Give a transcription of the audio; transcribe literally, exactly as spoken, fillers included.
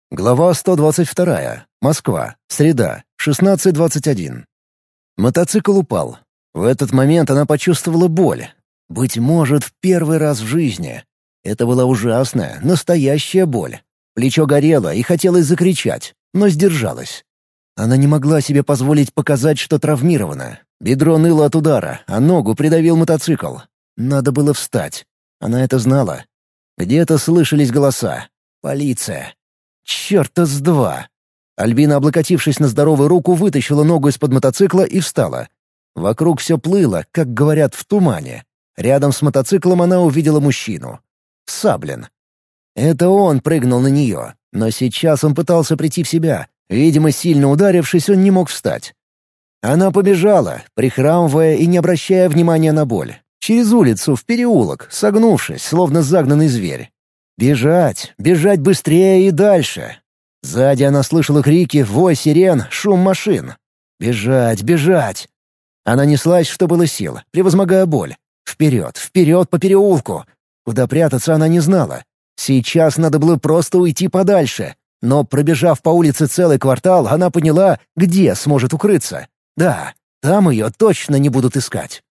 Глава сто двадцать два. Москва. Среда. шестнадцать двадцать один. Мотоцикл упал. В этот момент она почувствовала боль. Быть может, в первый раз в жизни. Это была ужасная, настоящая боль. Плечо горело и хотелось закричать, но сдержалась. Она не могла себе позволить показать, что травмирована. Бедро ныло от удара, а ногу придавил мотоцикл. Надо было встать. Она это знала. Где-то слышались голоса. Полиция. Чёрта с два! Альбина, облокотившись на здоровую руку, вытащила ногу из-под мотоцикла и встала. Вокруг все плыло, как говорят, в тумане. Рядом с мотоциклом она увидела мужчину. Саблин. Это он прыгнул на нее, но сейчас он пытался прийти в себя. Видимо, сильно ударившись, он не мог встать. Она побежала, прихрамывая и не обращая внимания на боль. Через улицу, в переулок, согнувшись, словно загнанный зверь. Бежать, бежать быстрее и дальше. Сзади она слышала крики, вой сирен, шум машин. Бежать, бежать. Она неслась, что было сил, превозмогая боль. Вперед, вперед по переулку. Куда прятаться она не знала. Сейчас надо было просто уйти подальше. Но, пробежав по улице целый квартал, она поняла, где сможет укрыться. Да, там ее точно не будут искать.